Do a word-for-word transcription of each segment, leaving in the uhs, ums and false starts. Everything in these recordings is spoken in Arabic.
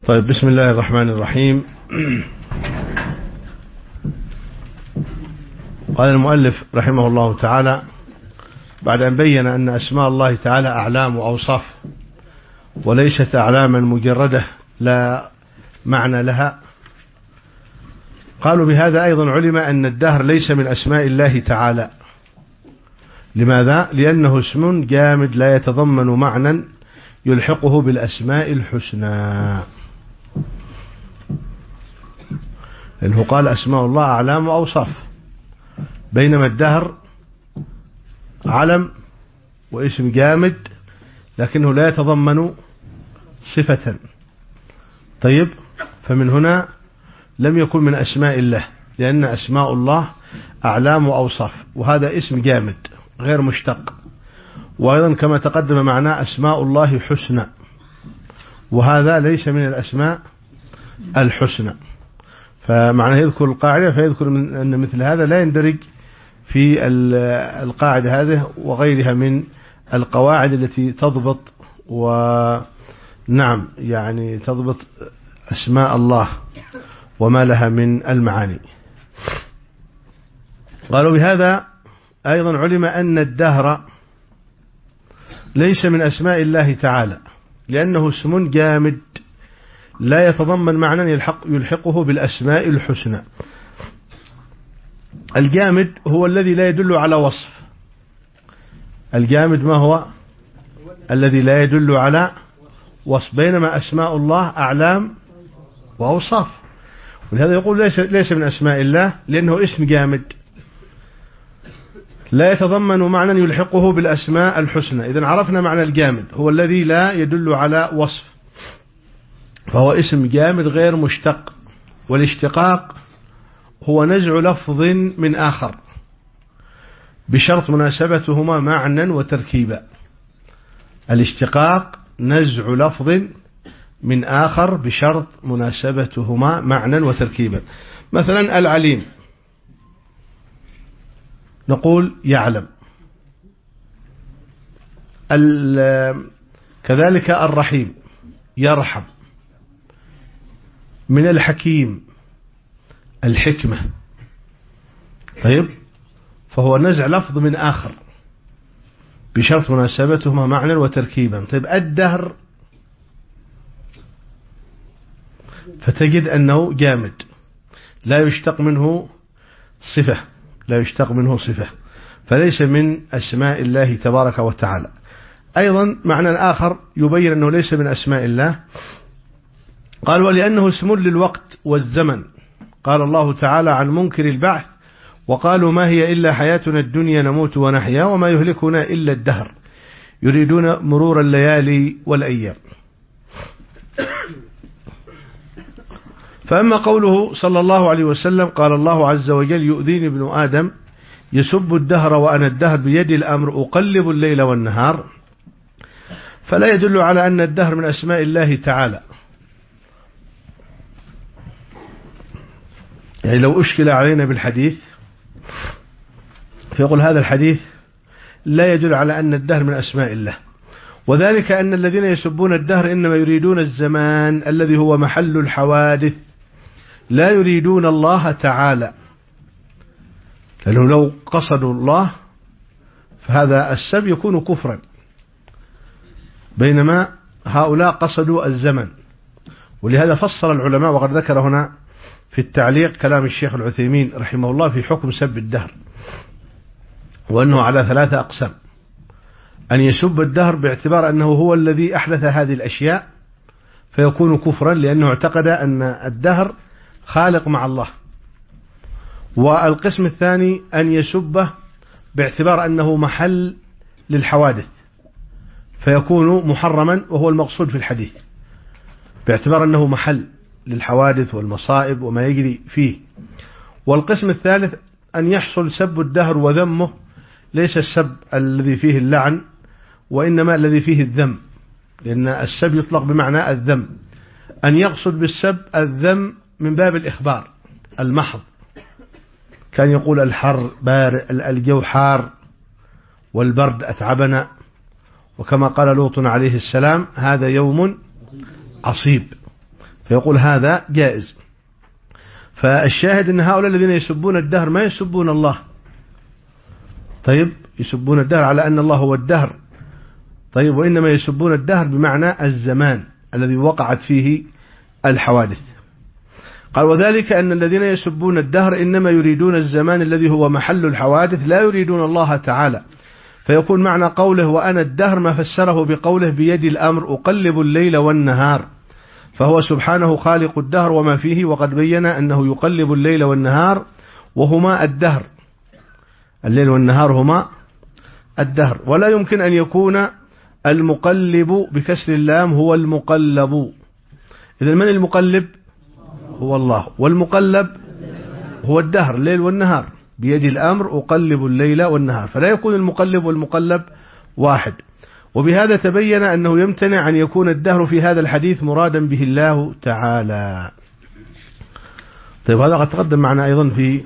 طيب، بسم الله الرحمن الرحيم. قال المؤلف رحمه الله تعالى بعد أن بين أن أسماء الله تعالى أعلام وأوصاف وليست أعلاما مجردة لا معنى لها، قالوا بهذا أيضا علم أن الدهر ليس من أسماء الله تعالى. لماذا؟ لأنه اسم جامد لا يتضمن معنى يلحقه بالأسماء الحسنى، لأنه قال أسماء الله أعلام وأوصاف، بينما الدهر علم واسم جامد لكنه لا يتضمن صفة. طيب، فمن هنا لم يكن من أسماء الله، لأن أسماء الله أعلام وأوصاف، وهذا اسم جامد غير مشتق. وأيضا كما تقدم معنا أسماء الله حسنى، وهذا ليس من الأسماء الحسنى. فمعنى يذكر القاعدة فيذكر من أن مثل هذا لا يندرج في القاعدة هذه وغيرها من القواعد التي تضبط ونعم يعني تضبط أسماء الله وما لها من المعاني. قالوا بهذا أيضا علم أن الدهر ليس من أسماء الله تعالى، لأنه اسم جامد لا يتضمن معنى يلحق يلحقه بالأسماء الحسنى. الجامد هو الذي لا يدل على وصف. الجامد ما هو؟ الذي لا يدل على وصف، بينما أسماء الله أعلام وأوصاف. ولهذا يقول ليس ليس من أسماء الله، لأنه اسم جامد لا يتضمن معنى يلحقه بالأسماء الحسنى. إذن عرفنا معنى الجامد هو الذي لا يدل على وصف، فهو اسم جامد غير مشتق. والاشتقاق هو نزع لفظ من آخر بشرط مناسبتهما معنى وتركيبا. الاشتقاق نزع لفظ من آخر بشرط مناسبتهما معنى وتركيبا. مثلا العليم نقول يعلم، كذلك الرحيم يرحم، من الحكيم الحكمة. طيب، فهو نزع لفظ من آخر بشرط مناسبتهما معنى وتركيبا. طيب، الدهر فتجد أنه جامد لا يشتق منه صفة لا يشتق منه صفة فليس من أسماء الله تبارك وتعالى. أيضا معنى آخر يبين أنه ليس من أسماء الله، قال ولأنه اسم للوقت والزمن. قال الله تعالى عن منكر البعث وقالوا ما هي إلا حياتنا الدنيا نموت ونحيا وما يهلكنا إلا الدهر يريدون مرور الليالي والأيام. فأما قوله صلى الله عليه وسلم قال الله عز وجل يؤذيني ابن آدم يسب الدهر وأنا الدهر بيدي الأمر أقلب الليل والنهار، فلا يدل على أن الدهر من أسماء الله تعالى. يعني لو أشكل علينا بالحديث فيقول هذا الحديث لا يدل على أن الدهر من أسماء الله، وذلك أن الذين يسبون الدهر إنما يريدون الزمان الذي هو محل الحوادث، لا يريدون الله تعالى. لأنه لو قصدوا الله فهذا السب يكون كفرا، بينما هؤلاء قصدوا الزمن. ولهذا فصل العلماء، وقد ذكر هنا في التعليق كلام الشيخ العثيمين رحمه الله في حكم سب الدهر، وأنه على ثلاثة أقسام: أن يسب الدهر باعتبار أنه هو الذي أحدث هذه الأشياء فيكون كفرا لأنه اعتقد أن الدهر خالق مع الله. والقسم الثاني أن يسبه باعتبار أنه محل للحوادث فيكون محرما، وهو المقصود في الحديث، باعتبار أنه محل للحوادث والمصائب وما يجري فيه. والقسم الثالث أن يحصل سب الدهر وذمه، ليس السب الذي فيه اللعن وإنما الذي فيه الذم، لأن السب يطلق بمعنى الذم. أن يقصد بالسب الذم من باب الإخبار المحض، كان يقول الحر بار الجو حار والبرد أتعبنا، وكما قال لوط عليه السلام هذا يوم عصيب، فيقول هذا جائز. فالشاهد أن هؤلاء الذين يسبون الدهر ما يسبون الله. طيب يسبون الدهر على أن الله هو الدهر. طيب وإنما يسبون الدهر بمعنى الزمان الذي وقعت فيه الحوادث. قال وذلك أن الذين يسبون الدهر إنما يريدون الزمان الذي هو محل الحوادث، لا يريدون الله تعالى. فيكون معنى قوله وأنا الدهر ما فسره بقوله بيد الأمر أقلب الليل والنهار، فهو سبحانه خالق الدهر وما فيه، وقد بين أنه يقلب الليل والنهار وهما الدهر، الليل والنهار هما الدهر. ولا يمكن أن يكون المقلب بكسر اللام هو المقلب. إذن من المقلب؟ هو الله، والمقلب هو الدهر الليل والنهار، بيد الأمر أقلب الليل والنهار، فلا يكون المقلب والمقلب واحد. وبهذا تبين أنه يمتنع أن يكون الدهر في هذا الحديث مرادا به الله تعالى. طيب هذا قد تقدم معنا أيضا في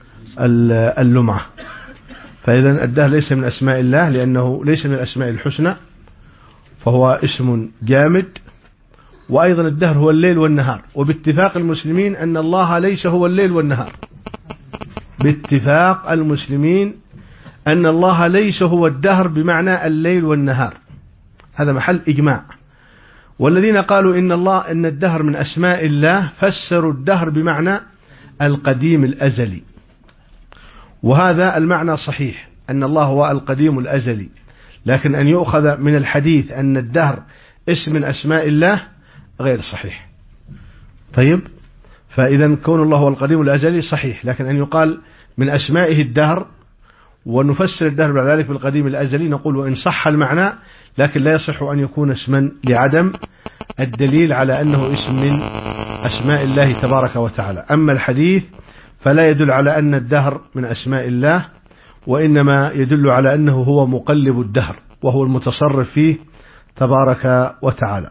اللمعة. فإذا الدهر ليس من أسماء الله لأنه ليس من الأسماء الحسنى، فهو اسم جامد. وأيضا الدهر هو الليل والنهار، وباتفاق المسلمين أن الله ليس هو الليل والنهار، باتفاق المسلمين أن الله ليس هو الدهر بمعنى الليل والنهار، هذا محل إجماع. والذين قالوا إن الله إن الدهر من أسماء الله فسروا الدهر بمعنى القديم الأزلي، وهذا المعنى صحيح أن الله هو القديم الأزلي، لكن أن يؤخذ من الحديث أن الدهر اسم من أسماء الله غير صحيح. طيب فإذا كون الله هو القديم الأزلي صحيح، لكن أن يقال من أسمائه الدهر ونفسر الدهر بعد ذلك بالقديم الأزلي نقول وإن صح المعنى، لكن لا يصح أن يكون اسما لعدم الدليل على أنه اسم من أسماء الله تبارك وتعالى. أما الحديث فلا يدل على أن الدهر من أسماء الله، وإنما يدل على أنه هو مقلب الدهر وهو المتصرف فيه تبارك وتعالى.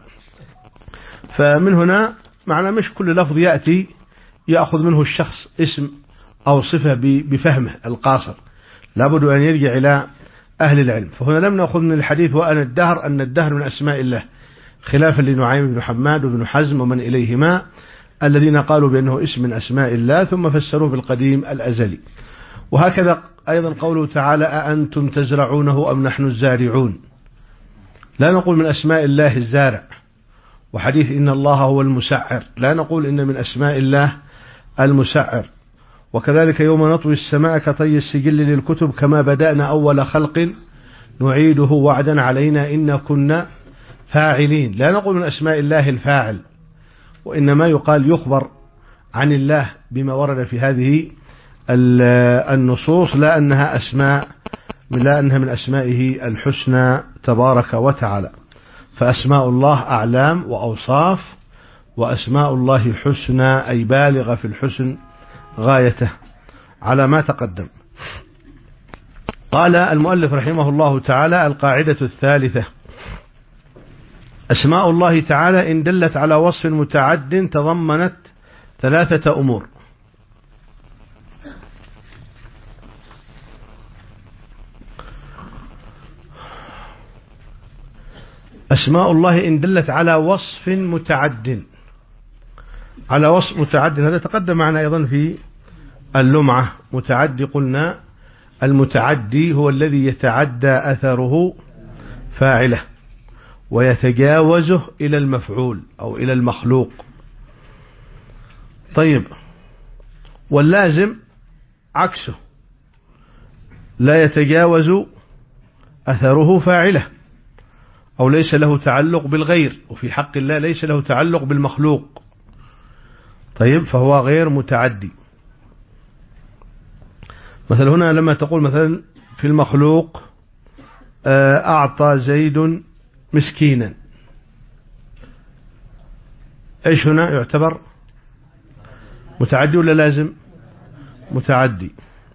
فمن هنا معنى مش كل لفظ يأتي يأخذ منه الشخص اسم أو صفة بفهمه القاصر، لابد أن يرجع إلى أهل العلم. فهنا لم نأخذ من الحديث وأن الدهر أن الدهر من أسماء الله، خلافا لنعيم بن حماد وابن حزم ومن إليهما الذين قالوا بأنه اسم من أسماء الله ثم فسروه بالقديم الأزلي. وهكذا أيضا قوله تعالى أأنتم تزرعونه أم نحن الزارعون، لا نقول من أسماء الله الزارع. وحديث إن الله هو المسعر، لا نقول إن من أسماء الله المسعر. وكذلك يوم نطوي السماء كطي السجل للكتب كما بدأنا أول خلق نعيده وعدا علينا إن كنا فاعلين، لا نقول من أسماء الله الفاعل، وإنما يقال يخبر عن الله بما ورد في هذه النصوص، لا أنها أسماء لا أنها من أسمائه الحسنى تبارك وتعالى. فأسماء الله أعلام وأوصاف، وأسماء الله حسنى أي بالغة في الحسن غايته على ما تقدم. قال المؤلف رحمه الله تعالى القاعدة الثالثة: أسماء الله تعالى إن دلت على وصف متعد تضمنت ثلاثة أمور. أسماء الله إن دلت على وصف متعد، على وصف متعد، هذا تقدم معنا أيضا في اللمعة. متعدي قلنا المتعدي هو الذي يتعدى أثره فاعله ويتجاوزه إلى المفعول أو إلى المخلوق. طيب واللازم عكسه، لا يتجاوز أثره فاعله أو ليس له تعلق بالغير، وفي حق الله ليس له تعلق بالمخلوق. طيب فهو غير متعدي. مثلا هنا لما تقول مثلا في المخلوق أعطى زيد مسكينا، إيش هنا يعتبر متعدي ولا لازم؟ متعدي.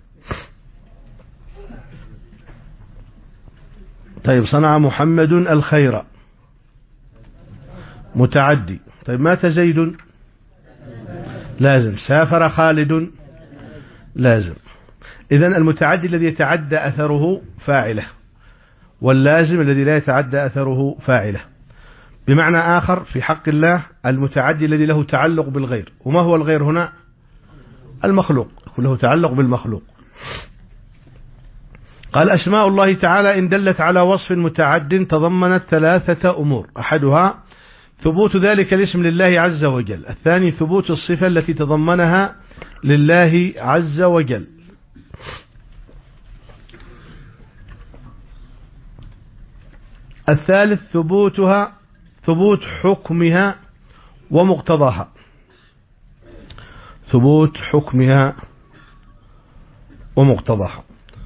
طيب صنع محمد الخير، متعدي. طيب مات زيد، لازم. سافر خالد، لازم. إذن المتعدي الذي يتعدى أثره فاعله، واللازم الذي لا يتعدى أثره فاعله. بمعنى آخر في حق الله المتعدي الذي له تعلق بالغير. وما هو الغير هنا؟ المخلوق، له تعلق بالمخلوق. قال أسماء الله تعالى إن دلت على وصف متعد تضمنت ثلاثة أمور: أحدها ثبوت ذلك الاسم لله عز وجل، الثاني ثبوت الصفة التي تضمنها لله عز وجل، الثالث ثبوتها ثبوت حكمها ومقتضاها، ثبوت حكمها ومقتضاها.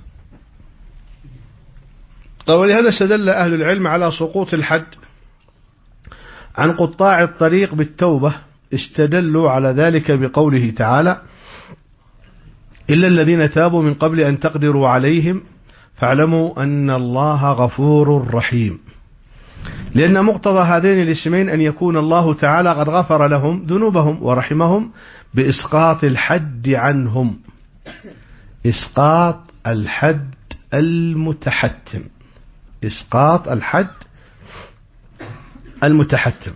ولهذا استدل أهل العلم على سقوط الحد عن قطاع الطريق بالتوبة، استدلوا على ذلك بقوله تعالى: إلا الذين تابوا من قبل أن تقدروا عليهم فاعلموا أن الله غفور رحيم، لأن مقتضى هذين الاسمين أن يكون الله تعالى قد غفر لهم ذنوبهم ورحمهم بإسقاط الحد عنهم، إسقاط الحد المتحتم، إسقاط الحد المتحتم.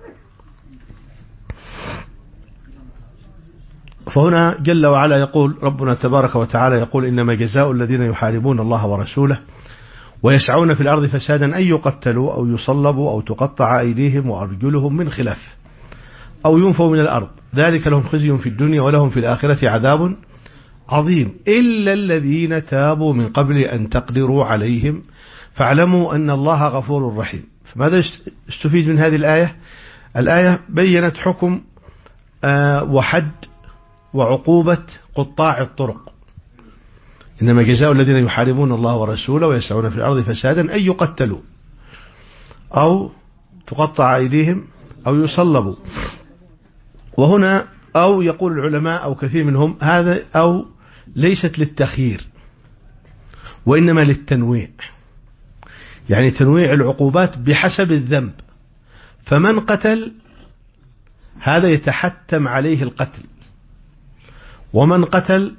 فهنا جل وعلا يقول ربنا تبارك وتعالى يقول: إنما جزاء الذين يحاربون الله ورسوله ويسعون في الأرض فسادا أن يقتلوا أو يصلبوا أو تقطع أيديهم وأرجلهم من خلاف أو ينفوا من الأرض، ذلك لهم خزي في الدنيا ولهم في الآخرة عذاب عظيم، إلا الذين تابوا من قبل أن تقدروا عليهم فاعلموا أن الله غفور رحيم. فماذا استفيد من هذه الآية؟ الآية بيّنت حكم وحد وعقوبة قطاع الطرق. إنما جزاء الذين يحاربون الله ورسوله ويسعون في الأرض فسادا أن يقتلوا أو تقطع أيديهم أو يصلبوا. وهنا أو يقول العلماء أو كثير منهم هذا أو ليست للتخيير وإنما للتنويع، يعني تنويع العقوبات بحسب الذنب. فمن قتل هذا يتحتم عليه القتل، ومن قتل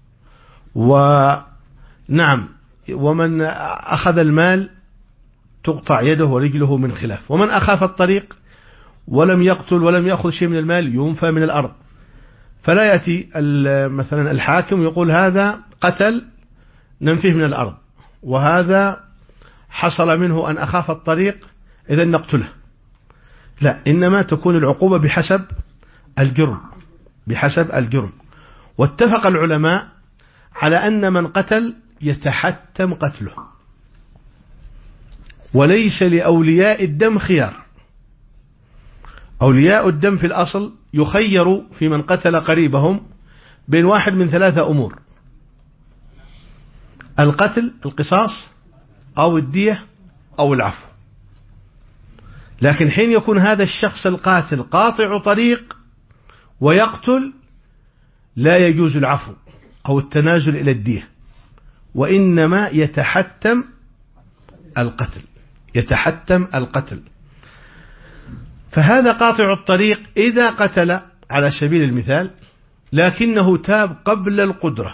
ونعم ومن أخذ المال تقطع يده ورجله من خلاف، ومن أخاف الطريق ولم يقتل ولم يأخذ شيء من المال ينفى من الأرض. فلا يأتي مثلا الحاكم يقول هذا قتل ننفيه من الأرض، وهذا حصل منه أن أخاف الطريق إذا نقتله. لا، إنما تكون العقوبة بحسب الجرم، بحسب الجرم. واتفق العلماء على أن من قتل يتحتم قتله، وليس لأولياء الدم خيار. أولياء الدم في الأصل يخيروا في من قتل قريبهم بين واحد من ثلاثة أمور: القتل القصاص أو الدية أو العفو. لكن حين يكون هذا الشخص القاتل قاطع طريق ويقتل لا يجوز العفو أو التنازل إلى الدية، وإنما يتحتم القتل، يتحتم القتل. فهذا قاطع الطريق إذا قتل على سبيل المثال لكنه تاب قبل القدرة،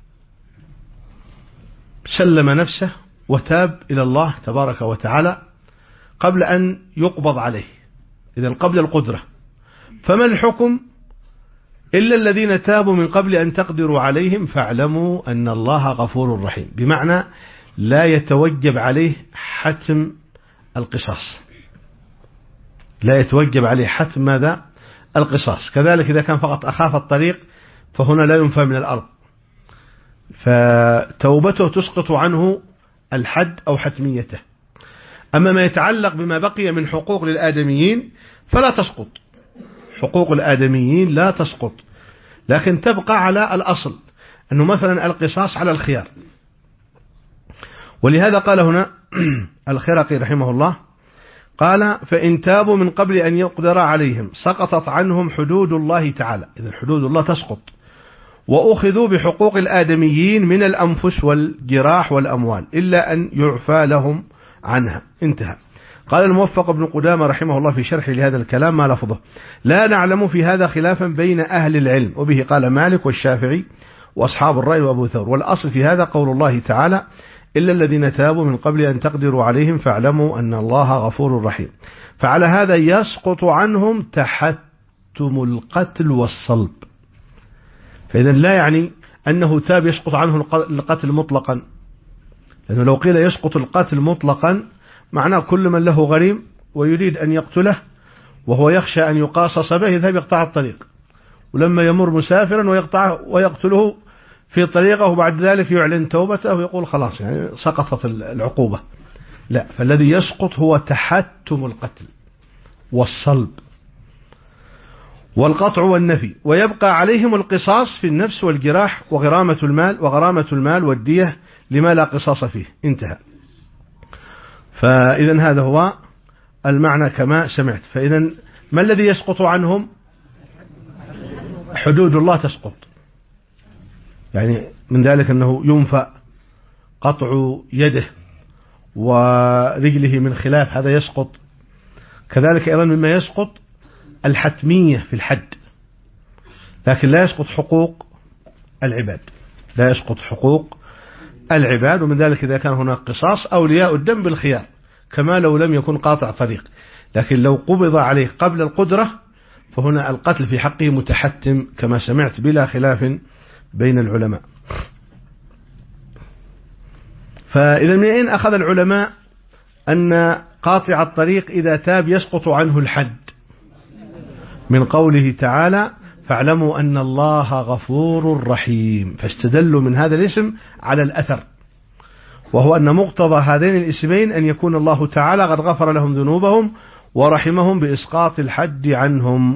سلم نفسه وتاب إلى الله تبارك وتعالى قبل أن يقبض عليه، إذن قبل القدرة. فما الحكم؟ إلا الذين تابوا من قبل أن تقدروا عليهم فاعلموا أن الله غفور رحيم، بمعنى لا يتوجب عليه حتم القصاص، لا يتوجب عليه حتم ماذا؟ القصاص. كذلك إذا كان فقط أخاف الطريق فهنا لا ينفى من الأرض، فتوبته تسقط عنه الحد أو حتميته. أما ما يتعلق بما بقي من حقوق للآدميين فلا تسقط، حقوق الآدميين لا تسقط، لكن تبقى على الأصل أنه مثلا القصاص على الخيار. ولهذا قال هنا الخرقي رحمه الله قال: فإن تابوا من قبل أن يقدر عليهم سقطت عنهم حدود الله تعالى، إذن حدود الله تسقط، وأخذوا بحقوق الآدميين من الأنفس والجراح والأموال إلا أن يعفى لهم عنها. انتهى. قال الموفق ابن قدامة رحمه الله في شرح لهذا الكلام ما لفظه: لا نعلم في هذا خلافا بين أهل العلم، وبه قال مالك والشافعي وأصحاب الرأي وأبو ثور، والأصل في هذا قول الله تعالى: إلا الذين تابوا من قبل أن تقدروا عليهم فاعلموا أن الله غفور رحيم. فعلى هذا يسقط عنهم تحتم القتل والصلب. فإذا لا يعني أنه تاب يسقط عنه القتل مطلقا، لأنه لو قيل يسقط القتل مطلقا معناه كل من له غريم ويريد أن يقتله وهو يخشى أن يقاصص به يذهب يقطع الطريق، ولما يمر مسافرا ويقطعه ويقتله في طريقه وبعد ذلك يعلن توبته ويقول خلاص يعني سقطت العقوبة. لا، فالذي يسقط هو تحتم القتل والصلب والقطع والنفي، ويبقى عليهم القصاص في النفس والجراح وغرامة المال وغرامة المال والدية لما لا قصاص فيه. انتهى. فإذا هذا هو المعنى كما سمعت. فإذا ما الذي يسقط عنهم؟ حدود الله تسقط، يعني من ذلك أنه ينفى قطع يده ورجله من خلاف، هذا يسقط. كذلك أيضا مما يسقط الحتمية في الحد، لكن لا يسقط حقوق العباد، لا يسقط حقوق العباد. ومن ذلك إذا كان هناك قصاص أولياء الدم بالخيار كما لو لم يكن قاطع طريق، لكن لو قبض عليه قبل القدرة فهنا القتل في حقه متحتم كما سمعت بلا خلاف بين العلماء. فإذا من أين أخذ العلماء أن قاطع الطريق إذا تاب يسقط عنه الحد؟ من قوله تعالى فاعلموا أن الله غفور رحيم، فاستدلوا من هذا الاسم على الأثر، وهو أن مقتضى هذين الاسمين أن يكون الله تعالى قد غفر لهم ذنوبهم ورحمهم بإسقاط الحد عنهم.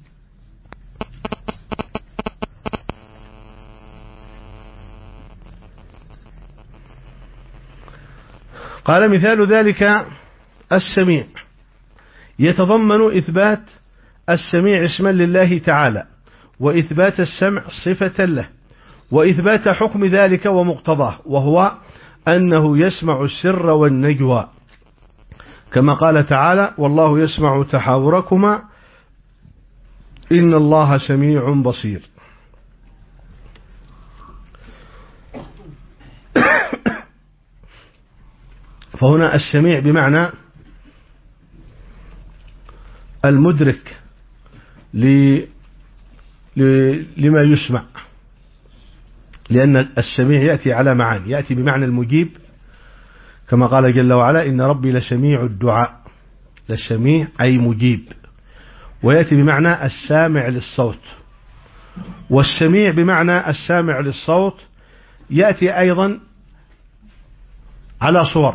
قال مثال ذلك السميع، يتضمن إثبات السميع اسما لله تعالى، وإثبات السمع صفة له، وإثبات حكم ذلك ومقتضاه، وهو أنه يسمع السر والنجوى، كما قال تعالى والله يسمع تحاوركما إن الله سميع بصير. فهنا السميع بمعنى المدرك لما يسمع، لأن السميع يأتي على معاني، يأتي بمعنى المجيب كما قال جل وعلا إن ربي لسميع الدعاء، لسميع أي مجيب، ويأتي بمعنى السامع للصوت. والسميع بمعنى السامع للصوت يأتي أيضا على صور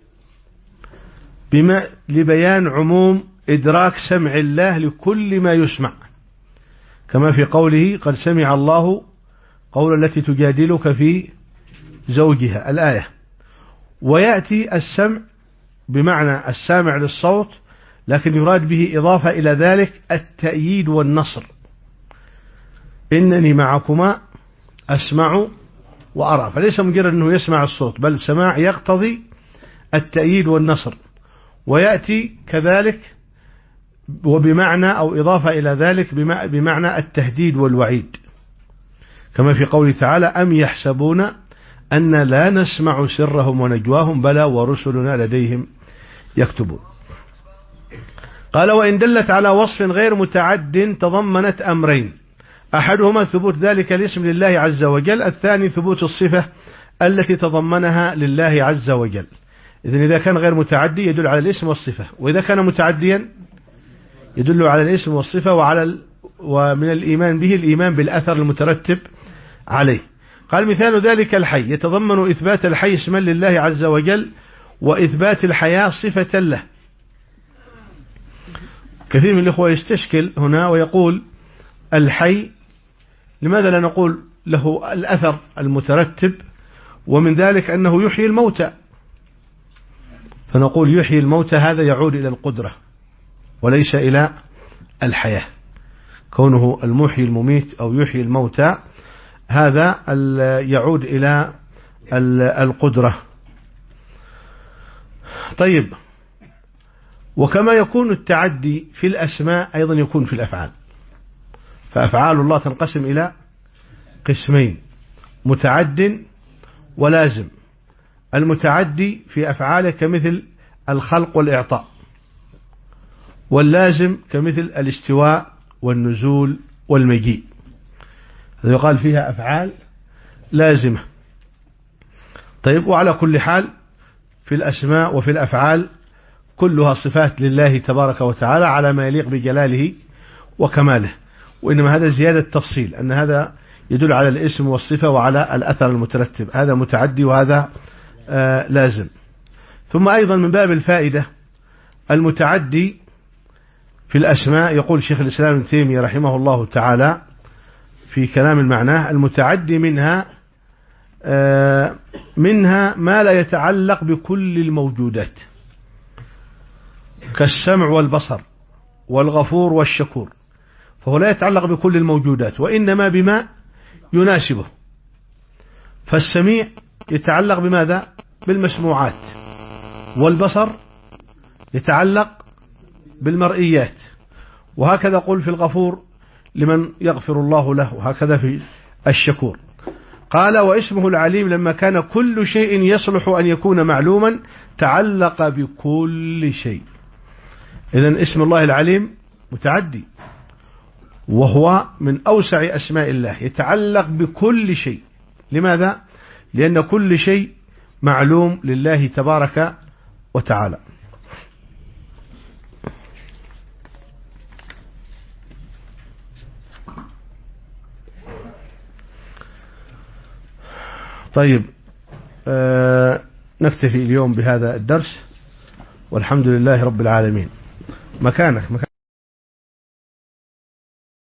بما لبيان عموم إدراك سمع الله لكل ما يسمع، كما في قوله قد سمع الله قول التي تجادلك في زوجها الآية. ويأتي السمع بمعنى السامع للصوت، لكن يراد به إضافة إلى ذلك التأييد والنصر، إنني معكما أسمع وأرى، فليس مجرد أنه يسمع الصوت، بل سماع يقتضي التأييد والنصر. ويأتي كذلك وبمعنى أو إضافة إلى ذلك بمعنى التهديد والوعيد، كما في قوله تعالى أم يحسبون أن لا نسمع سرهم ونجواهم بلى ورسلنا لديهم يكتبون. قال وإن دلت على وصف غير متعد تضمنت أمرين، أحدهما ثبوت ذلك الاسم لله عز وجل، الثاني ثبوت الصفة التي تضمنها لله عز وجل. إذن إذا كان غير متعدي يدل على الاسم والصفة، وإذا كان متعديا يدل على الاسم والصفة وعلى ال... ومن الإيمان به الإيمان بالأثر المترتب عليه. قال مثال ذلك الحي، يتضمن إثبات الحي اسما لله عز وجل وإثبات الحياة صفة له. كثير من الإخوة يستشكل هنا ويقول الحي لماذا لا نقول له الأثر المترتب، ومن ذلك أنه يحيي الموتى، فنقول يحيي الموتى هذا يعود إلى القدرة وليس إلى الحياة، كونه المحيي المميت أو يحيي الموتى هذا يعود إلى القدرة. طيب، وكما يكون التعدي في الأسماء أيضا يكون في الأفعال، فأفعال الله تنقسم إلى قسمين، متعد ولازم. المتعدي في أفعاله كمثل الخلق والإعطاء، واللازم كمثل الاستواء والنزول والمجيء، هذا يقال فيها أفعال لازمة. طيب، وعلى كل حال في الأسماء وفي الأفعال كلها صفات لله تبارك وتعالى على ما يليق بجلاله وكماله، وإنما هذا زيادة تفصيل، أن هذا يدل على الاسم والصفة وعلى الأثر المترتب، هذا متعدي وهذا آه لازم. ثم أيضا من باب الفائدة المتعدي في الأسماء، يقول شيخ الإسلام ابن تيمية رحمه الله تعالى في كلام المعناه: المتعدي منها آه منها ما لا يتعلق بكل الموجودات كالسمع والبصر والغفور والشكور، فهو لا يتعلق بكل الموجودات وإنما بما يناسبه. فالسميع يتعلق بماذا؟ بالمسموعات، والبصر يتعلق بالمرئيات، وهكذا قل في الغفور لمن يغفر الله له، وهكذا في الشكور. قال: واسمه العليم لما كان كل شيء يصلح أن يكون معلوما تعلق بكل شيء. إذن اسم الله العليم متعدي، وهو من أوسع أسماء الله، يتعلق بكل شيء. لماذا؟ لأن كل شيء معلوم لله تبارك وتعالى. طيب، آه نكتفي اليوم بهذا الدرس، والحمد لله رب العالمين. مكانك مكانك